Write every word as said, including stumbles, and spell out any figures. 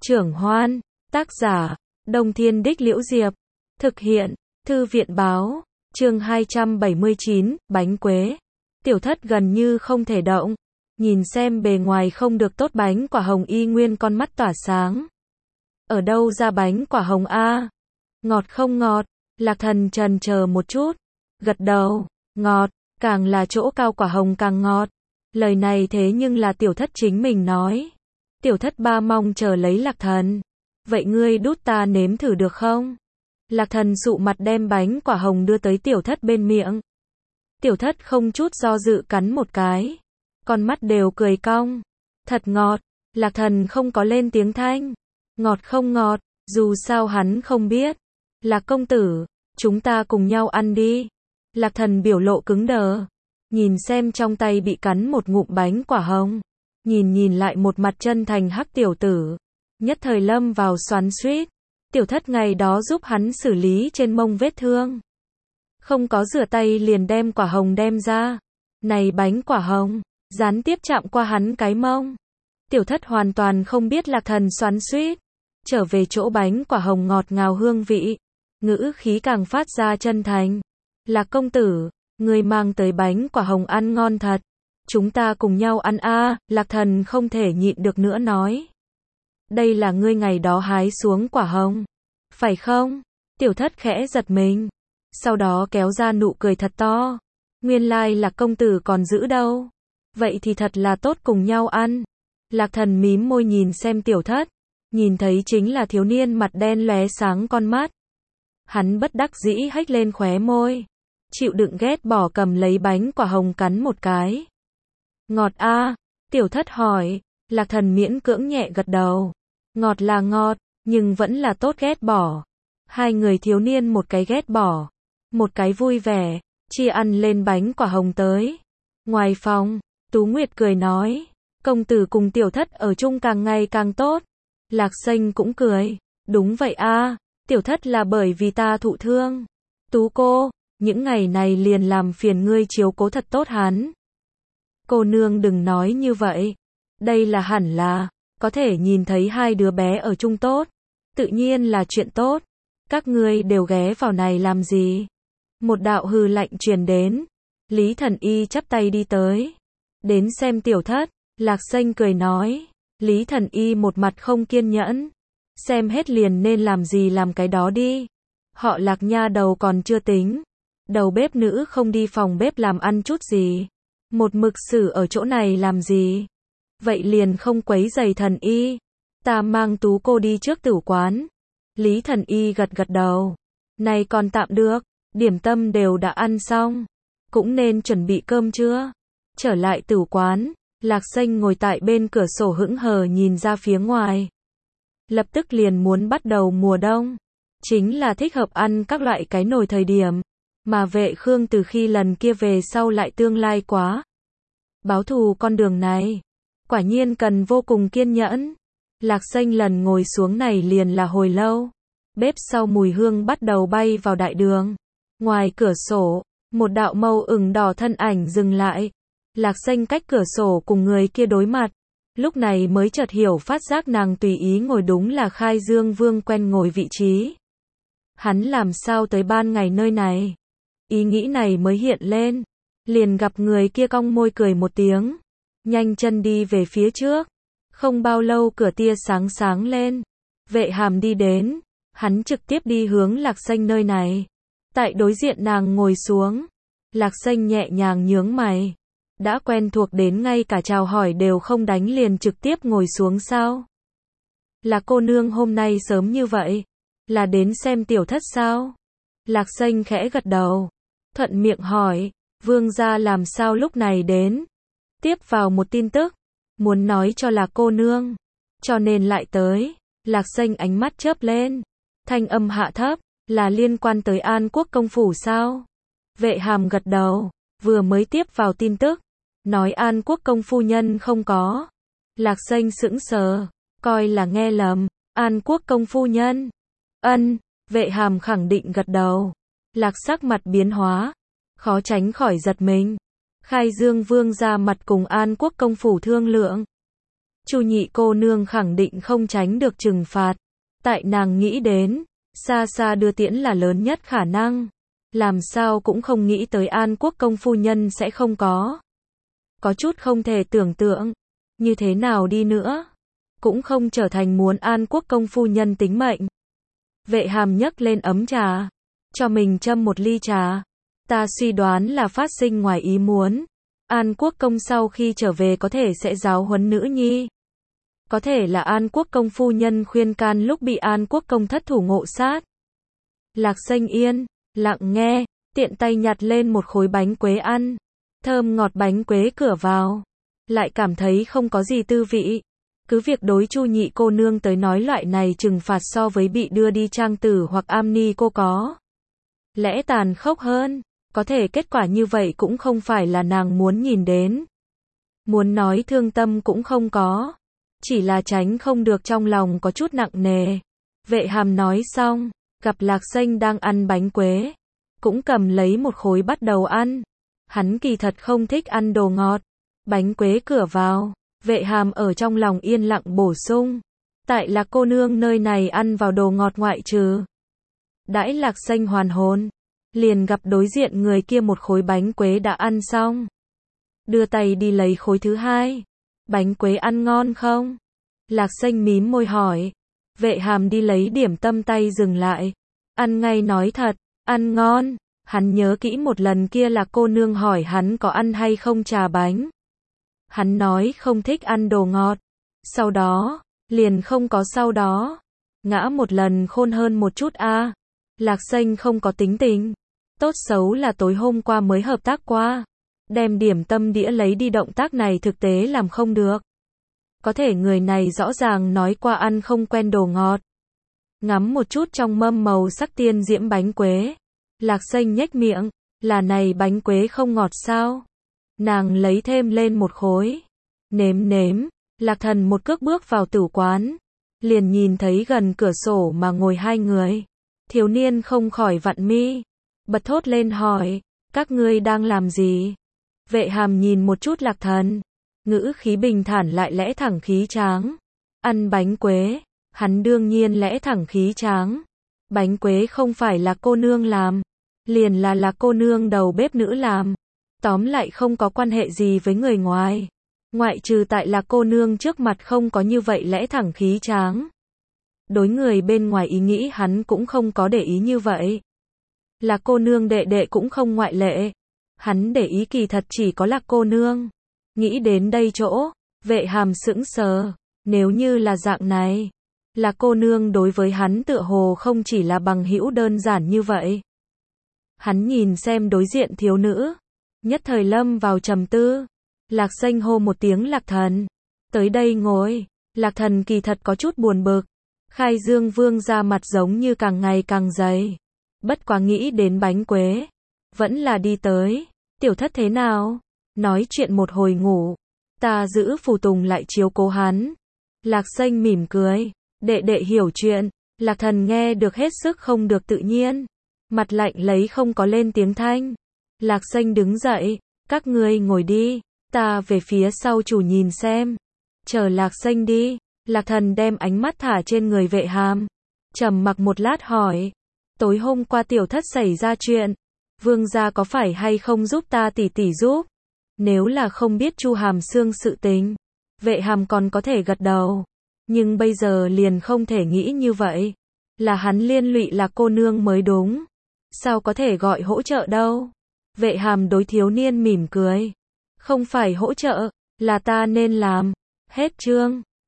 Trưởng Hoan, tác giả, Đông Thiên Đích Liễu Diệp, thực hiện, Thư viện Báo, chương hai trăm bảy mươi chín, bánh quế. Tiểu Thất gần như không thể động, nhìn xem bề ngoài không được tốt bánh quả hồng y nguyên con mắt tỏa sáng. Ở đâu ra bánh quả hồng a? Ngọt không ngọt? Lạc Thần trần chờ một chút, gật đầu, ngọt, càng là chỗ cao quả hồng càng ngọt. Lời này thế nhưng là Tiểu Thất chính mình nói. Tiểu Thất ba mong chờ lấy Lạc Thần. Vậy ngươi đút ta nếm thử được không? Lạc Thần sụ mặt đem bánh quả hồng đưa tới Tiểu Thất bên miệng. Tiểu Thất không chút do dự cắn một cái. Con mắt đều cười cong. Thật ngọt. Lạc Thần không có lên tiếng thanh. Ngọt không ngọt, dù sao hắn không biết. Lạc công tử, chúng ta cùng nhau ăn đi. Lạc Thần biểu lộ cứng đờ. Nhìn xem trong tay bị cắn một ngụm bánh quả hồng. Nhìn nhìn lại một mặt chân thành hắc tiểu tử. Nhất thời lâm vào xoắn xuýt. Tiểu Thất ngày đó giúp hắn xử lý trên mông vết thương. Không có rửa tay liền đem quả hồng đem ra. Này bánh quả hồng, gián tiếp chạm qua hắn cái mông. Tiểu Thất hoàn toàn không biết Lạc Thần xoắn xuýt. Trở về chỗ bánh quả hồng ngọt ngào hương vị. Ngữ khí càng phát ra chân thành. Lạc công tử, người mang tới bánh quả hồng ăn ngon thật. Chúng ta cùng nhau ăn a. Lạc Thần không thể nhịn được nữa nói. Đây là ngươi ngày đó hái xuống quả hồng. Phải không? Tiểu Thất khẽ giật mình. Sau đó kéo ra nụ cười thật to. Nguyên lai Lạc công tử còn giữ đâu. Vậy thì thật là tốt cùng nhau ăn. Lạc Thần mím môi nhìn xem Tiểu Thất. Nhìn thấy chính là thiếu niên mặt đen lóe sáng con mắt. Hắn bất đắc dĩ hếch lên khóe môi. Chịu đựng ghét bỏ cầm lấy bánh quả hồng cắn một cái. Ngọt a? Tiểu Thất hỏi. Lạc Thần miễn cưỡng nhẹ gật đầu. Ngọt là ngọt, nhưng vẫn là tốt ghét bỏ. Hai người thiếu niên một cái ghét bỏ, một cái vui vẻ, chia ăn lên bánh quả hồng tới. Ngoài phòng, Tú Nguyệt cười nói. Công tử cùng Tiểu Thất ở chung càng ngày càng tốt. Lạc Xanh cũng cười. Đúng vậy a, Tiểu Thất là bởi vì ta thụ thương. Tú cô, những ngày này liền làm phiền ngươi chiếu cố thật tốt hắn. Cô nương đừng nói như vậy. Đây là hẳn là, có thể nhìn thấy hai đứa bé ở chung tốt. Tự nhiên là chuyện tốt. Các ngươi đều ghé vào này làm gì? Một đạo hừ lạnh truyền đến. Lý Thần Y chắp tay đi tới. Đến xem Tiểu Thất. Lạc Xanh cười nói. Lý Thần Y một mặt không kiên nhẫn. Xem hết liền nên làm gì làm cái đó đi. Họ Lạc nha đầu còn chưa tính. Đầu bếp nữ không đi phòng bếp làm ăn chút gì. Một mực xử ở chỗ này làm gì? Vậy liền không quấy rầy Thần Y. Ta mang Tú cô đi trước tử quán. Lý Thần Y gật gật đầu. Này còn tạm được. Điểm tâm đều đã ăn xong. Cũng nên chuẩn bị cơm chưa? Trở lại tử quán. Lạc Xanh ngồi tại bên cửa sổ hững hờ nhìn ra phía ngoài. Lập tức liền muốn bắt đầu mùa đông. Chính là thích hợp ăn các loại cái nồi thời điểm. Mà Vệ Khương từ khi lần kia về sau lại tương lai quá. Báo thù con đường này. Quả nhiên cần vô cùng kiên nhẫn. Lạc Xanh lần ngồi xuống này liền là hồi lâu. Bếp sau mùi hương bắt đầu bay vào đại đường. Ngoài cửa sổ, một đạo màu ửng đỏ thân ảnh dừng lại. Lạc Xanh cách cửa sổ cùng người kia đối mặt. Lúc này mới chợt hiểu phát giác nàng tùy ý ngồi đúng là Khai Dương Vương quen ngồi vị trí. Hắn làm sao tới ban ngày nơi này? Ý nghĩ này mới hiện lên. Liền gặp người kia cong môi cười một tiếng. Nhanh chân đi về phía trước. Không bao lâu cửa tia sáng sáng lên. Vệ Hàm đi đến. Hắn trực tiếp đi hướng Lạc Xanh nơi này. Tại đối diện nàng ngồi xuống. Lạc Xanh nhẹ nhàng nhướng mày. Đã quen thuộc đến ngay cả chào hỏi đều không đánh liền trực tiếp ngồi xuống sao? Là cô nương hôm nay sớm như vậy? Là đến xem Tiểu Thất sao? Lạc Xanh khẽ gật đầu. Thuận miệng hỏi. Vương gia làm sao lúc này đến? Tiếp vào một tin tức. Muốn nói cho là cô nương. Cho nên lại tới. Lạc Xanh ánh mắt chớp lên. Thanh âm hạ thấp. Là liên quan tới An Quốc công phủ sao? Vệ Hàm gật đầu. Vừa mới tiếp vào tin tức. Nói An Quốc công phu nhân không có. Lạc Xanh sững sờ. Coi là nghe lầm. An Quốc công phu nhân. Ân. Vệ Hàm khẳng định gật đầu. Lạc sắc mặt biến hóa. Khó tránh khỏi giật mình. Khai Dương Vương ra mặt cùng An Quốc công phủ thương lượng. Chu nhị cô nương khẳng định không tránh được trừng phạt. Tại nàng nghĩ đến, xa xa đưa tiễn là lớn nhất khả năng. Làm sao cũng không nghĩ tới An Quốc công phu nhân sẽ không có. Có chút không thể tưởng tượng. Như thế nào đi nữa, cũng không trở thành muốn An Quốc công phu nhân tính mệnh. Vệ Hàm nhấc lên ấm trà, cho mình châm một ly trà. Ta suy đoán là phát sinh ngoài ý muốn. An Quốc công sau khi trở về có thể sẽ giáo huấn nữ nhi. Có thể là An Quốc công phu nhân khuyên can lúc bị An Quốc công thất thủ ngộ sát. Lạc Xanh yên, lặng nghe, tiện tay nhặt lên một khối bánh quế ăn. Thơm ngọt bánh quế cửa vào, lại cảm thấy không có gì tư vị. Cứ việc đối Chu nhị cô nương tới nói loại này trừng phạt so với bị đưa đi trang tử hoặc am ni cô có lẽ tàn khốc hơn, có thể kết quả như vậy cũng không phải là nàng muốn nhìn đến. Muốn nói thương tâm cũng không có, chỉ là tránh không được trong lòng có chút nặng nề. Vệ Hàm nói xong, gặp Lạc Xanh đang ăn bánh quế, cũng cầm lấy một khối bắt đầu ăn. Hắn kỳ thật không thích ăn đồ ngọt. Bánh quế cửa vào, Vệ Hàm ở trong lòng yên lặng bổ sung. Tại Lạc cô nương nơi này ăn vào đồ ngọt ngoại trừ. Đãi Lạc Xanh hoàn hồn, liền gặp đối diện người kia một khối bánh quế đã ăn xong. Đưa tay đi lấy khối thứ hai. Bánh quế ăn ngon không? Lạc Xanh mím môi hỏi. Vệ Hàm đi lấy điểm tâm tay dừng lại. Ăn ngay nói thật, ăn ngon. Hắn nhớ kỹ một lần kia là cô nương hỏi hắn có ăn hay không trà bánh. Hắn nói không thích ăn đồ ngọt. Sau đó, liền không có sau đó. Ngã một lần khôn hơn một chút a. À. Lạc Xanh không có tính tình. Tốt xấu là tối hôm qua mới hợp tác qua. Đem điểm tâm đĩa lấy đi động tác này thực tế làm không được. Có thể người này rõ ràng nói qua ăn không quen đồ ngọt. Ngắm một chút trong mâm màu sắc tiên diễm bánh quế. Lạc Xanh nhếch miệng, là này bánh quế không ngọt sao? Nàng lấy thêm lên một khối. Nếm nếm, Lạc Thần một cước bước vào tử quán. Liền nhìn thấy gần cửa sổ mà ngồi hai người. Thiếu niên không khỏi vặn mi. Bật thốt lên hỏi, các ngươi đang làm gì? Vệ Hàm nhìn một chút Lạc Thần. Ngữ khí bình thản lại lẽ thẳng khí tráng. Ăn bánh quế, hắn đương nhiên lẽ thẳng khí tráng. Bánh quế không phải là cô nương làm, liền là là cô nương đầu bếp nữ làm. Tóm lại không có quan hệ gì với người ngoài. Ngoại trừ tại là cô nương trước mặt không có như vậy lẽ thẳng khí tráng. Đối người bên ngoài ý nghĩ hắn cũng không có để ý như vậy. Là cô nương đệ đệ cũng không ngoại lệ. Hắn để ý kỳ thật chỉ có là cô nương. Nghĩ đến đây chỗ, Vệ Hàm sững sờ. Nếu như là dạng này, là cô nương đối với hắn tựa hồ không chỉ là bằng hữu đơn giản như vậy. Hắn nhìn xem đối diện thiếu nữ, nhất thời lâm vào trầm tư. Lạc Xanh hô một tiếng Lạc Thần, tới đây ngồi. Lạc Thần kỳ thật có chút buồn bực. Khai Dương Vương ra mặt giống như càng ngày càng dày. Bất quá nghĩ đến bánh quế, vẫn là đi tới. Tiểu thất thế nào? Nói chuyện một hồi ngủ, ta giữ phù tùng lại chiếu cố hắn. Lạc Xanh mỉm cười, đệ đệ hiểu chuyện. Lạc Thần nghe được hết sức không được tự nhiên, mặt lạnh lấy không có lên tiếng thanh. Lạc Xanh đứng dậy, các ngươi ngồi đi, ta về phía sau chủ nhìn xem. Chờ Lạc Xanh đi, Lạc Thần đem ánh mắt thả trên người Vệ Hàm, trầm mặc một lát hỏi, tối hôm qua tiểu thất xảy ra chuyện, vương gia có phải hay không giúp ta tỉ tỉ giúp? Nếu là không biết Chu Hàm Xương sự tình, Vệ Hàm còn có thể gật đầu, nhưng bây giờ liền không thể nghĩ như vậy. Là hắn liên lụy là cô nương mới đúng, sao có thể gọi hỗ trợ đâu? Vệ Hàm đối thiếu niên mỉm cười, không phải hỗ trợ, là ta nên làm. Hết chương.